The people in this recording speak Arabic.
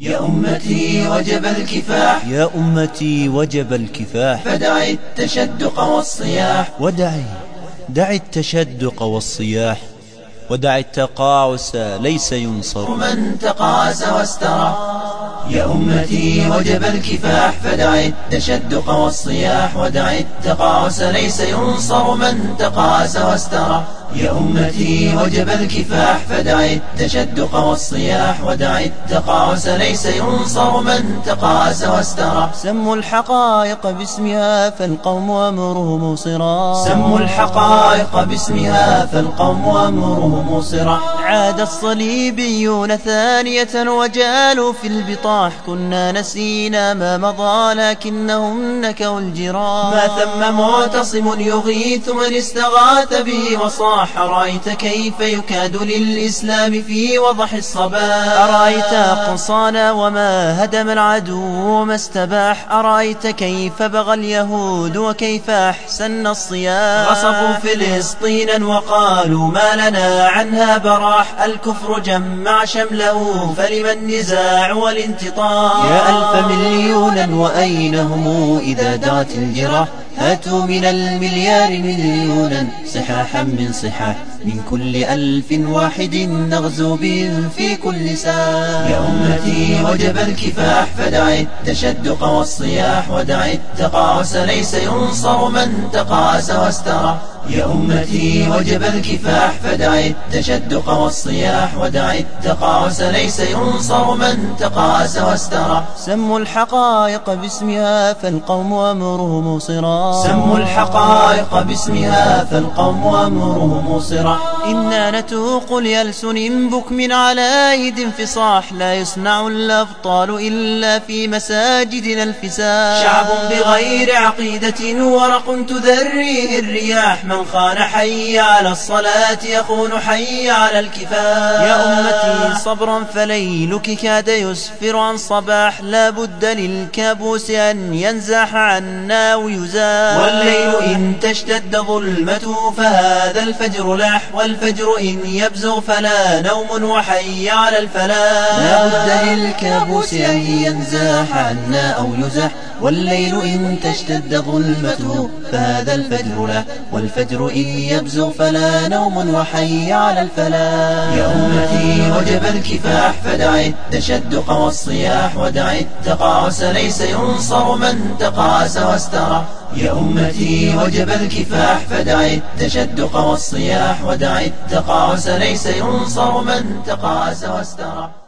يا أمتي وجب الكفاح، يا أمتي وجب الكفاح، فدعي التشدق والصياح، دعي التشدق والصياح، ودع التقاعس ليس ينصر من تقاعس واستراح. يا أمتي وجب الكفاح، فدعي التشدق والصياح، ودع التقاعس ليس ينصر من تقاعس واستراح. يا أمتي وجب الكفاح، فدعي التشدق والصياح، ودع التقاعس ليس ينصر من تقاعس واستراح. سموا الحقائق باسمها فالقوم أمرهم صراح، سموا الحقائق باسمها فالقوم أمرهم صراح. عاد الصليبيون ثانية وجالوا في البطاح، كنا نسينا ما مضى لكنهم نكوا الجراح. ما ثم معتصم يغيث من استغاث به وصاح، أرأيت كيف يكاد للإسلام في وضح الصباح. أرأيت قصانا وما هدم العدو وما استباح، أرأيت كيف بغى اليهود وكيف أحسن الصياح. غصبوا فلسطينا وقالوا ما لنا عنها براح، الكفر جمع شمله فلم النزاع والانتطاح. يا ألف مليونا وأين هم إذا دعت الجراح، هاتوا من المليار مليونا صحاحا من صحاح، من كل 1001 نغزو بهم في كل ساعة. يا أمتي وجب الكفاح، فدعي التشدق والصياح، ودع التقاعس ليس ينصر من تقاعس واستراح. يا أمتي وجب الكفاح، فدعي التشدق والصياح، ودع التقاعس ليس ينصر من تقاعس واستراح. سموا الحقائق باسمها فالقوم أمرهم صراح، سموا الحقائق باسمها فالقوم أمرهم صراح. إنا نتوق لألسن بكم على أيد فصاح، لا يصنع الأبطال إلا في مساجدنا الفساح. شعب بغير عقيدة ورق تذريه الرياح، من خان حي على الصلاة يخون حي على الكفاح. يا أمتي صبرا فليلك كاد يسفر عن صباح، لا بد للكابوس أن ينزح عنا ويزاح. والليل إن تشتد ظلمته فهذا الفجر لاح، والفجر إن يبزغ فلا نوم وحي على الفلاح. لا بد للكابوس أن ينزاح عنا أو يزاح، والليل إن تشتد ظلمته فهذا الفجر لاح، والفجر إن يبزغ فلا نوم وحي على الفلاح. يا أمتي وجب الكفاح، فدعي التشدق والصياح، ودع التقاعس ليس ينصر من تقاعس واستراح. يا أمتي وجب الكفاح، فدعي التشدق والصياح، ودع التقاعس ليس ينصر من تقاعس واستراح.